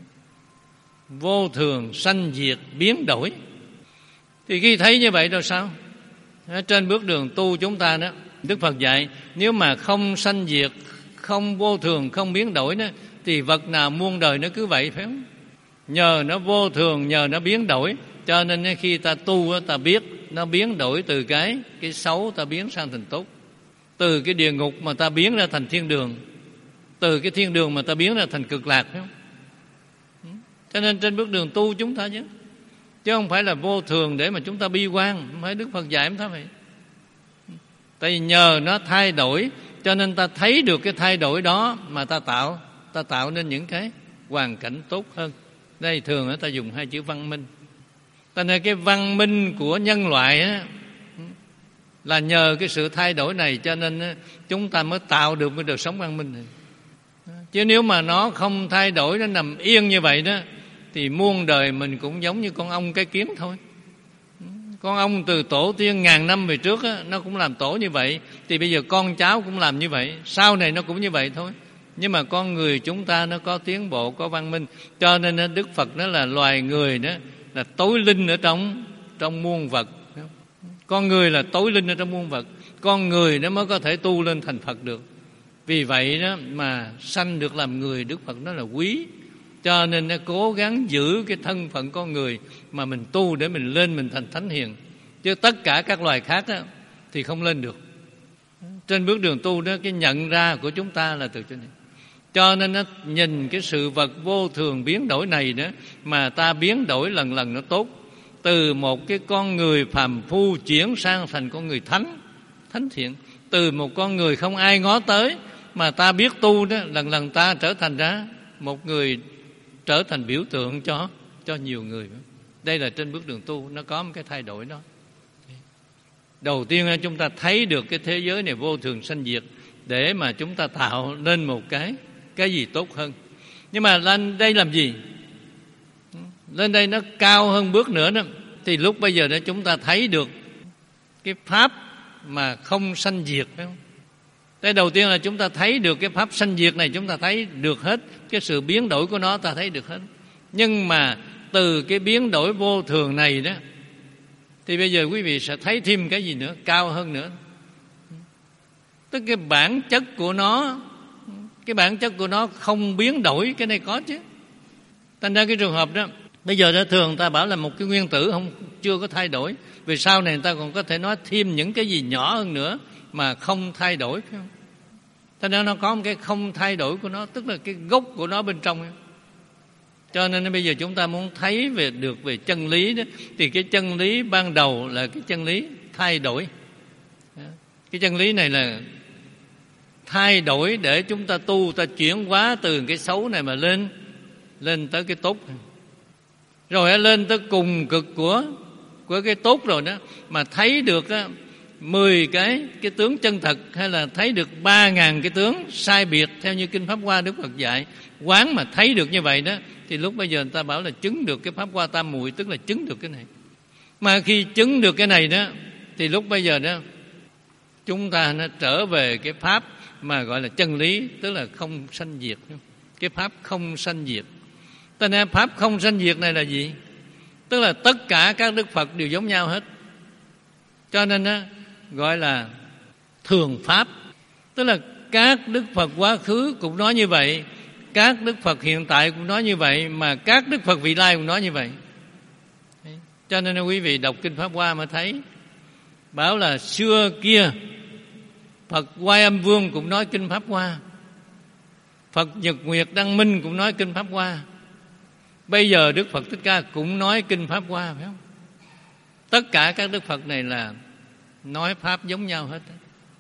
vô thường, sanh diệt, biến đổi. Thì khi thấy như vậy rồi sao? Ở trên bước đường tu chúng ta đó, Đức Phật dạy nếu mà không sanh diệt, không vô thường, không biến đổi đó, thì vật nào muôn đời nó cứ vậy, phải không? Nhờ nó vô thường, nhờ nó biến đổi, cho nên khi ta tu ta biết nó biến đổi từ cái cái xấu ta biến sang thành tốt, từ cái địa ngục mà ta biến ra thành thiên đường, từ cái thiên đường mà ta biến ra thành cực lạc, phải không? Cho nên trên bước đường tu chúng ta chứ chứ không phải là vô thường để mà chúng ta bi quan. Không phải Đức Phật dạy em thế vậy. Tại vì nhờ nó thay đổi cho nên ta thấy được cái thay đổi đó mà ta tạo ta tạo nên những cái hoàn cảnh tốt hơn. Đây thường ta dùng hai chữ văn minh. Ta nên cái văn minh của nhân loại á, là nhờ cái sự thay đổi này cho nên chúng ta mới tạo được cái đời sống văn minh này. Chứ nếu mà nó không thay đổi, nó nằm yên như vậy đó, thì muôn đời mình cũng giống như con ong cái kiến thôi. Con ong từ tổ tiên ngàn năm về trước á, nó cũng làm tổ như vậy. Thì bây giờ con cháu cũng làm như vậy, sau này nó cũng như vậy thôi. Nhưng mà con người chúng ta nó có tiến bộ, có văn minh. Cho nên Đức Phật nó là loài người đó, là tối linh ở trong trong muôn vật. Con người là tối linh ở trong muôn vật. Con người nó mới có thể tu lên thành Phật được. Vì vậy đó mà sanh được làm người, Đức Phật nó là quý. Cho nên nó cố gắng giữ cái thân phận con người mà mình tu để mình lên mình thành thánh hiền. Chứ tất cả các loài khác đó, thì không lên được. Trên bước đường tu đó, cái nhận ra của chúng ta là từ chỗ này. Cho nên nó nhìn cái sự vật vô thường biến đổi này đó, mà ta biến đổi lần lần nó tốt. Từ một cái con người phàm phu chuyển sang thành con người thánh, thánh thiện. Từ một con người không ai ngó tới mà ta biết tu đó, lần lần ta trở thành ra một người, trở thành biểu tượng cho cho nhiều người. Đây là trên bước đường tu nó có một cái thay đổi đó. Đầu tiên là chúng ta thấy được cái thế giới này vô thường sanh diệt để mà chúng ta tạo nên một cái cái gì tốt hơn. Nhưng mà lên đây làm gì? Lên đây nó cao hơn bước nữa đó. Thì lúc bây giờ đó chúng ta thấy được cái pháp mà không sanh diệt, phải không? Cái đầu tiên là chúng ta thấy được cái pháp sanh diệt này, chúng ta thấy được hết cái sự biến đổi của nó, ta thấy được hết. Nhưng mà từ cái biến đổi vô thường này đó, thì bây giờ quý vị sẽ thấy thêm cái gì nữa, cao hơn nữa. Tức cái bản chất của nó, cái bản chất của nó không biến đổi, cái này có chứ. Thành ra cái trường hợp đó, bây giờ đó thường ta bảo là một cái nguyên tử không chưa có thay đổi. Vì sau này người ta còn có thể nói thêm những cái gì nhỏ hơn nữa mà không thay đổi, phải không? Thế nên nó có một cái không thay đổi của nó, tức là cái gốc của nó bên trong. Cho nên bây giờ chúng ta muốn thấy về được về chân lý đó, thì cái chân lý ban đầu là cái chân lý thay đổi. Cái chân lý này là thay đổi để chúng ta tu, ta chuyển hóa từ cái xấu này mà lên lên tới cái tốt. Rồi lên tới cùng cực của của cái tốt rồi đó, mà thấy được á, mười cái cái tướng chân thật, hay là thấy được ba ngàn cái tướng sai biệt theo như Kinh Pháp Hoa Đức Phật dạy, quán mà thấy được như vậy đó, thì lúc bây giờ người ta bảo là chứng được cái Pháp Hoa Tam Muội, tức là chứng được cái này. Mà khi chứng được cái này đó, thì lúc bây giờ đó chúng ta nó trở về cái Pháp mà gọi là chân lý, tức là không sanh diệt. Cái Pháp không sanh diệt. Cho nên Pháp không sanh diệt này là gì? Tức là tất cả các Đức Phật đều giống nhau hết. Cho nên đó, gọi là thường Pháp. Tức là các Đức Phật quá khứ cũng nói như vậy, các Đức Phật hiện tại cũng nói như vậy, mà các Đức Phật vị lai cũng nói như vậy. Cho nên quý vị đọc Kinh Pháp Hoa mới thấy, bảo là xưa kia Phật Quay Âm Vương cũng nói Kinh Pháp Hoa, Phật Nhật Nguyệt Đăng Minh cũng nói Kinh Pháp Hoa, bây giờ Đức Phật Thích Ca cũng nói Kinh Pháp Hoa, phải không? Tất cả các Đức Phật này là nói Pháp giống nhau hết.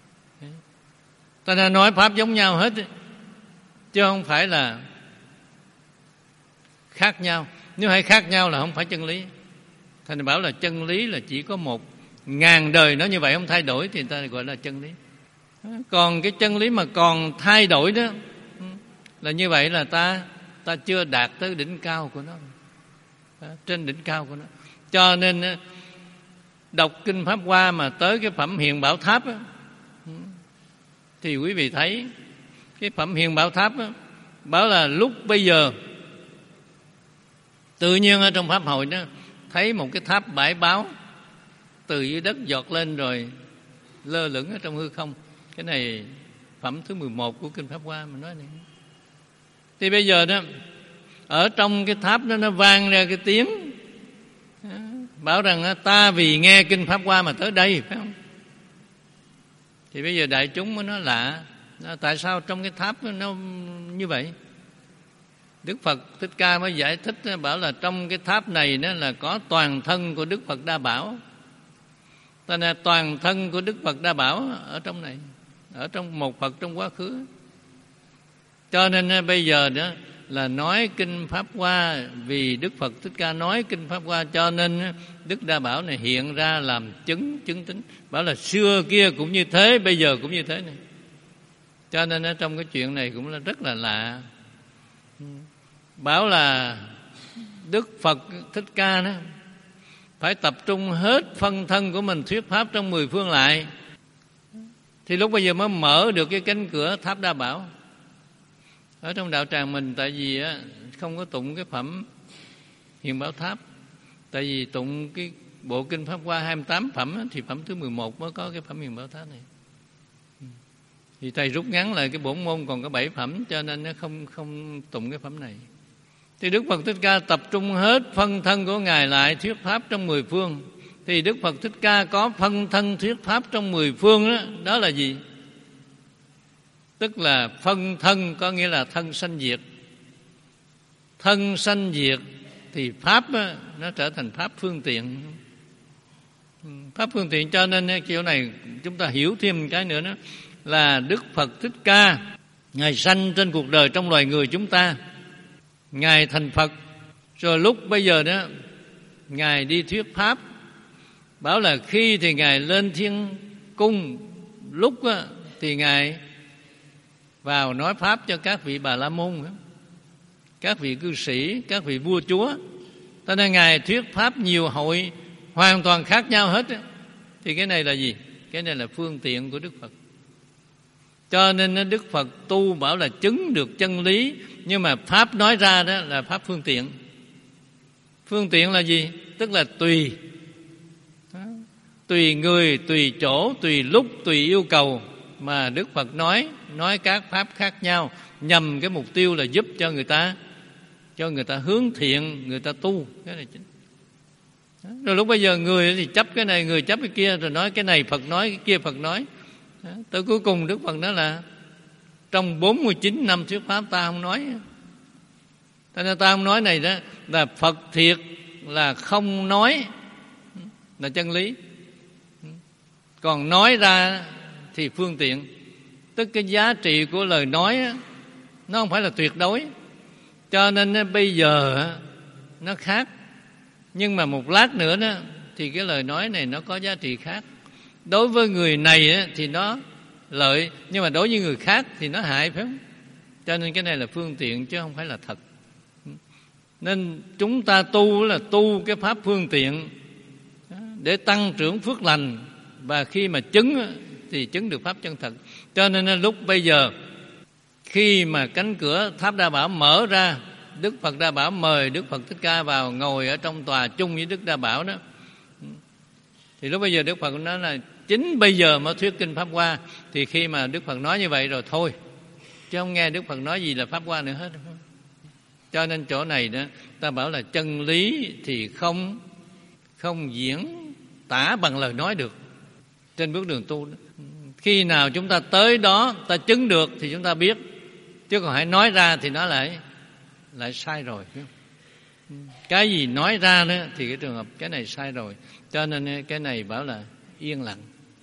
Ta đã nói Pháp giống nhau hết, chứ không phải là khác nhau. Nếu hay khác nhau là không phải chân lý. Thành bảo là chân lý là chỉ có một, ngàn đời nó như vậy không thay đổi thì người ta gọi là chân lý. Còn cái chân lý mà còn thay đổi đó là như vậy là ta ta chưa đạt tới đỉnh cao của nó, trên đỉnh cao của nó. Cho nên đọc Kinh Pháp Hoa mà tới cái phẩm Hiền Bảo Tháp đó, thì quý vị thấy cái phẩm Hiền Bảo Tháp đó, bảo là lúc bây giờ tự nhiên ở trong Pháp hội đó thấy một cái tháp bãi báo từ dưới đất giọt lên rồi lơ lửng ở trong hư không. Cái này phẩm thứ mười một của Kinh Pháp Hoa mà nói này. Thì bây giờ đó ở trong cái tháp đó nó vang ra cái tiếng bảo rằng ta vì nghe Kinh Pháp Hoa mà tới đây, phải không? Thì bây giờ đại chúng mới nói lạ, tại sao trong cái tháp nó như vậy? Đức Phật Thích Ca mới giải thích, bảo là trong cái tháp này nó là có toàn thân của Đức Phật Đa Bảo. Cho nên toàn thân của Đức Phật Đa Bảo ở trong này, ở trong một Phật trong quá khứ. Cho nên bây giờ đó là nói Kinh Pháp Hoa, vì Đức Phật Thích Ca nói Kinh Pháp Hoa, cho nên Đức Đa Bảo này hiện ra làm chứng chứng tính. Bảo là xưa kia cũng như thế, bây giờ cũng như thế này. Cho nên ở trong cái chuyện này cũng là rất là lạ. Bảo là Đức Phật Thích Ca đó phải tập trung hết phân thân của mình thuyết pháp trong mười phương lại, thì lúc bây giờ mới mở được cái cánh cửa tháp Đa Bảo. Ở trong đạo tràng mình tại vì á, không có tụng cái phẩm Hiền Bảo Tháp. Tại vì tụng cái bộ Kinh Pháp Hoa hai mươi tám phẩm á, thì phẩm thứ mười một mới có cái phẩm Hiền Bảo Tháp này. Thì thầy rút ngắn lại cái bổn môn còn có bảy phẩm, cho nên nó không không tụng cái phẩm này. Thì Đức Phật Thích Ca tập trung hết phân thân của Ngài lại thuyết pháp trong mười phương. Thì Đức Phật Thích Ca có phân thân thuyết pháp trong mười phương đó, đó là gì? Tức là phân thân có nghĩa là thân sanh diệt. Thân sanh diệt thì pháp đó, nó trở thành pháp phương tiện. Pháp phương tiện, cho nên kiểu này chúng ta hiểu thêm một cái nữa đó, là Đức Phật Thích Ca Ngài sanh trên cuộc đời trong loài người chúng ta, Ngài thành Phật. Rồi lúc bây giờ đó Ngài đi thuyết pháp, bảo là khi thì Ngài lên thiên cung, lúc đó, thì Ngài vào nói pháp cho các vị Bà La Môn, các vị cư sĩ, các vị vua chúa. Cho nên Ngài thuyết pháp nhiều hội hoàn toàn khác nhau hết. Thì cái này là gì? Cái này là phương tiện của Đức Phật. Cho nên Đức Phật tu bảo là chứng được chân lý, nhưng mà pháp nói ra đó là pháp phương tiện. Phương tiện là gì? Tức là tùy Tùy người, tùy chỗ, tùy lúc, tùy yêu cầu mà Đức Phật nói Nói các pháp khác nhau, nhằm cái mục tiêu là giúp cho người ta Cho người ta hướng thiện, người ta tu. Cái này chính. Rồi lúc bây giờ người thì chấp cái này, người chấp cái kia, rồi nói cái này Phật nói, cái kia Phật nói. Tới cuối cùng Đức Phật nói là trong bốn mươi chín năm thuyết pháp ta không nói. Cho nên ta không nói này đó là Phật thiệt là không nói là chân lý. Còn nói ra thì phương tiện. Tức cái giá trị của lời nói nó không phải là tuyệt đối. Cho nên bây giờ nó khác. Nhưng mà một lát nữa đó, thì cái lời nói này nó có giá trị khác. Đối với người này thì nó lợi, nhưng mà đối với người khác thì nó hại, phải không? Cho nên cái này là phương tiện chứ không phải là thật. Nên chúng ta tu là tu cái pháp phương tiện để tăng trưởng phước lành, và khi mà chứng thì chứng được pháp chân thật. Cho nên lúc bây giờ khi mà cánh cửa tháp Đa Bảo mở ra, Đức Phật Đa Bảo mời Đức Phật Thích Ca vào ngồi ở trong tòa chung với Đức Đa Bảo đó, thì lúc bây giờ Đức Phật nói là chính bây giờ mới thuyết kinh Pháp Hoa. Thì khi mà Đức Phật nói như vậy rồi thôi, chứ không nghe Đức Phật nói gì là Pháp Hoa nữa hết. Cho nên chỗ này đó ta bảo là chân lý thì không không diễn tả bằng lời nói được trên bước đường tu đó. Khi nào chúng ta tới đó ta chứng được thì chúng ta biết, chứ còn hãy nói ra thì nó lại lại sai rồi. Cái gì nói ra đó thì cái trường hợp cái này sai rồi. Cho nên cái này bảo là yên lặng.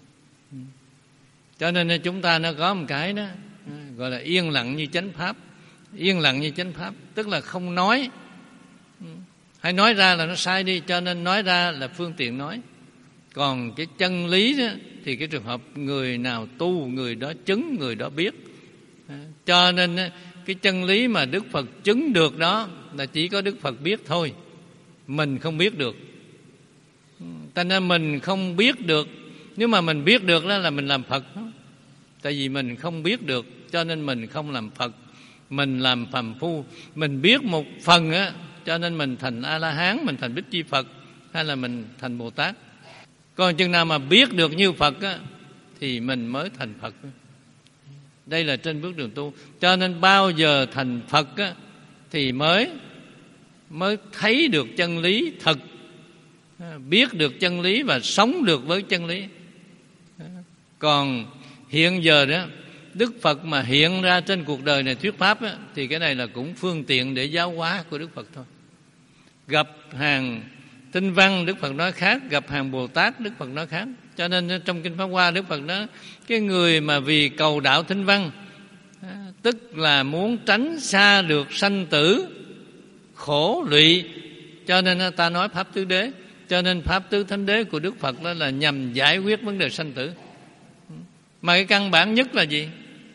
Cho nên chúng ta nó có một cái đó gọi là yên lặng như chánh pháp. Yên lặng như chánh pháp tức là không nói. Hay nói ra là nó sai đi, cho nên nói ra là phương tiện nói. Còn cái chân lý đó thì cái trường hợp người nào tu người đó chứng, người đó biết. Cho nên cái chân lý mà Đức Phật chứng được đó là chỉ có Đức Phật biết thôi, mình không biết được. Cho nên mình không biết được. Nếu mà mình biết được đó là mình làm Phật. Tại vì mình không biết được cho nên mình không làm Phật, mình làm phàm phu. Mình biết một phần á, cho nên mình thành A-la-hán, mình thành Bích Chi Phật, hay là mình thành Bồ Tát. Còn chừng nào mà biết được như Phật á, thì mình mới thành Phật. Đây là trên bước đường tu. Cho nên bao giờ thành Phật á, thì mới mới thấy được chân lý thật, biết được chân lý và sống được với chân lý. Còn hiện giờ đó Đức Phật mà hiện ra trên cuộc đời này thuyết pháp á, thì cái này là cũng phương tiện để giáo hóa của Đức Phật thôi. Gặp hàng Tinh Văn Đức Phật nói khác, gặp hàng Bồ Tát Đức Phật nói khác. Cho nên trong Kinh Pháp Hoa Đức Phật nói cái người mà vì cầu đạo Tinh Văn, tức là muốn tránh xa được sanh tử khổ lụy, cho nên ta nói Pháp Tứ Đế. Cho nên Pháp Tứ Thánh Đế của Đức Phật đó là nhằm giải quyết vấn đề sanh tử. Mà cái căn bản nhất là gì?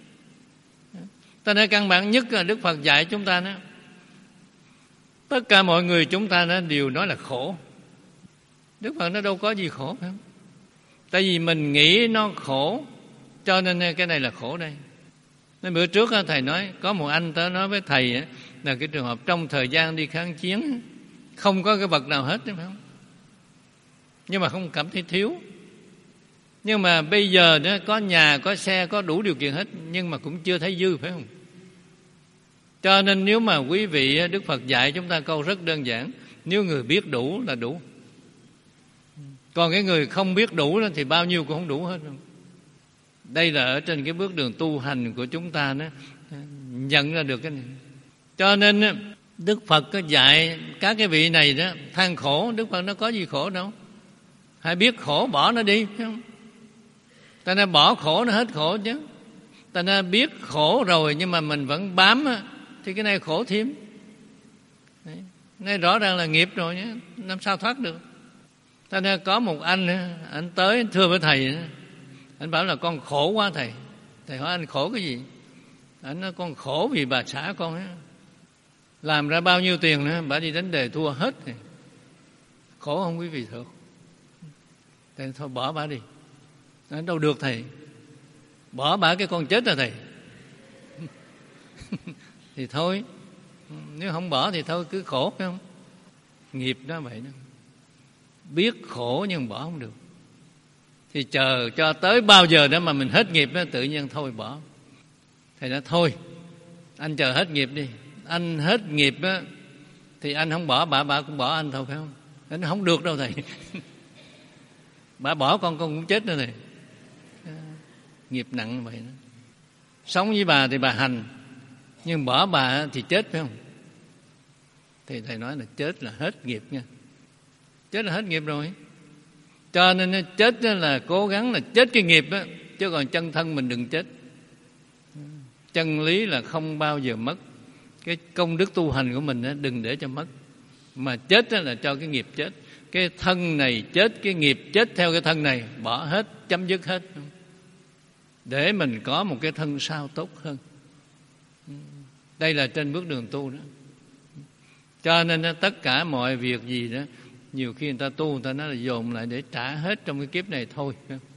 Ta nói căn bản nhất là Đức Phật dạy chúng ta đó, tất cả mọi người chúng ta đó đều nói là khổ. Đức Phật nó đâu có gì khổ phải không? Tại vì mình nghĩ nó khổ, cho nên cái này là khổ đây. Nên bữa trước thầy nói, có một anh tới nói với thầy là cái trường hợp trong thời gian đi kháng chiến không có cái vật nào hết, phải không? Nhưng mà không cảm thấy thiếu. Nhưng mà bây giờ đó có nhà, có xe, có đủ điều kiện hết, nhưng mà cũng chưa thấy dư, phải không? Cho nên nếu mà quý vị, Đức Phật dạy chúng ta câu rất đơn giản: nếu người biết đủ là đủ. Còn cái người không biết đủ thì bao nhiêu cũng không đủ hết. Đây là ở trên cái bước đường tu hành của chúng ta đó, nhận ra được cái này. Cho nên Đức Phật có dạy các cái vị này đó than khổ. Đức Phật nó có gì khổ đâu, hãy biết khổ bỏ nó đi, phải không? Ta nên bỏ khổ nó hết khổ chứ. Ta nên biết khổ rồi nhưng mà mình vẫn bám á, thì cái này khổ thêm. Đấy. Này rõ ràng là nghiệp rồi nhé, làm sao thoát được. Ta nên có một anh, anh tới anh thưa với thầy, anh bảo là con khổ quá thầy. Thầy hỏi anh khổ cái gì? Anh nói con khổ vì bà xã con ấy, làm ra bao nhiêu tiền nữa, bà đi đánh đề thua hết rồi. Khổ không quý vị thưa? Thầy thôi bỏ bà đi. Nói đâu được thầy, bỏ bà cái con chết rồi thầy. Thì thôi, nếu không bỏ thì thôi cứ khổ, phải không? Nghiệp đó vậy đó, biết khổ nhưng bỏ không được. Thì chờ cho tới bao giờ đó mà mình hết nghiệp đó, tự nhiên thôi bỏ. Thầy nói thôi anh chờ hết nghiệp đi. Anh hết nghiệp đó, thì anh không bỏ bà, bà cũng bỏ anh thôi, phải không? Nó không được đâu thầy. Bà bỏ con con cũng chết nữa này. nghiệp nặng vậy đó. Sống với bà thì bà hành, nhưng bỏ bà thì chết, phải không? Thì thầy nói là chết là hết nghiệp nha. Chết là hết nghiệp rồi. Cho nên chết là cố gắng là chết cái nghiệp đó, chứ còn chân thân mình đừng chết. Chân lý là không bao giờ mất. Cái công đức tu hành của mình đó, đừng để cho mất. Mà chết là cho cái nghiệp chết. Cái thân này chết, cái nghiệp chết theo cái thân này, bỏ hết, chấm dứt hết, để mình có một cái thân sau tốt hơn. Đây là trên bước đường tu đó. Cho nên tất cả mọi việc gì đó, nhiều khi người ta tu, người ta nói là dồn lại để trả hết trong cái kiếp này thôi.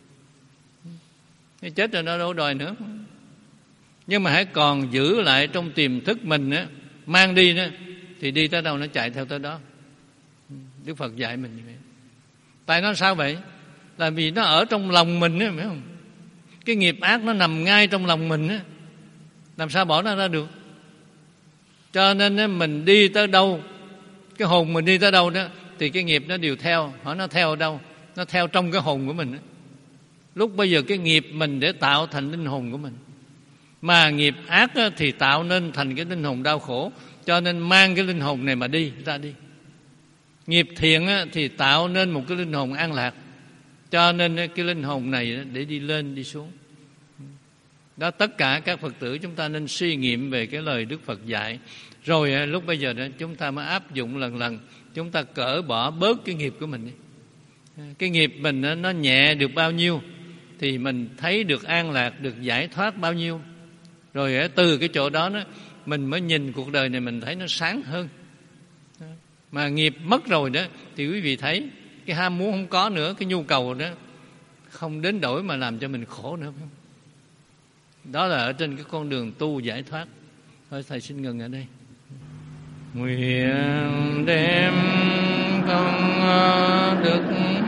Cái chết rồi nó đâu đòi nữa. Nhưng mà hãy còn giữ lại trong tiềm thức mình á, mang đi đó, thì đi tới đâu nó chạy theo tới đó. Đức Phật dạy mình như vậy. Tại nó sao vậy? Là vì nó ở trong lòng mình á, phải không? Cái nghiệp ác nó nằm ngay trong lòng mình á, làm sao bỏ nó ra được? Cho nên mình đi tới đâu, cái hồn mình đi tới đâu đó, thì cái nghiệp nó đều theo. Hỏi nó theo ở đâu? Nó theo trong cái hồn của mình đó. Lúc bây giờ cái nghiệp mình để tạo thành linh hồn của mình. Mà nghiệp ác thì tạo nên thành cái linh hồn đau khổ. Cho nên mang cái linh hồn này mà đi, ra đi. Nghiệp thiện thì tạo nên một cái linh hồn an lạc. Cho nên cái linh hồn này để đi lên, đi xuống. Đó, tất cả các Phật tử chúng ta nên suy nghiệm về cái lời Đức Phật dạy. Rồi lúc bây giờ đó chúng ta mới áp dụng lần lần. Chúng ta cỡ bỏ bớt cái nghiệp của mình. Cái nghiệp mình nó nhẹ được bao nhiêu thì mình thấy được an lạc, được giải thoát bao nhiêu. Rồi từ cái chỗ đó, đó mình mới nhìn cuộc đời này mình thấy nó sáng hơn. Mà nghiệp mất rồi đó thì quý vị thấy cái ham muốn không có nữa, cái nhu cầu đó không đến đổi mà làm cho mình khổ nữa. Đó là ở trên cái con đường tu giải thoát. Thôi thầy xin ngừng ở đây. Nguyện đem công đức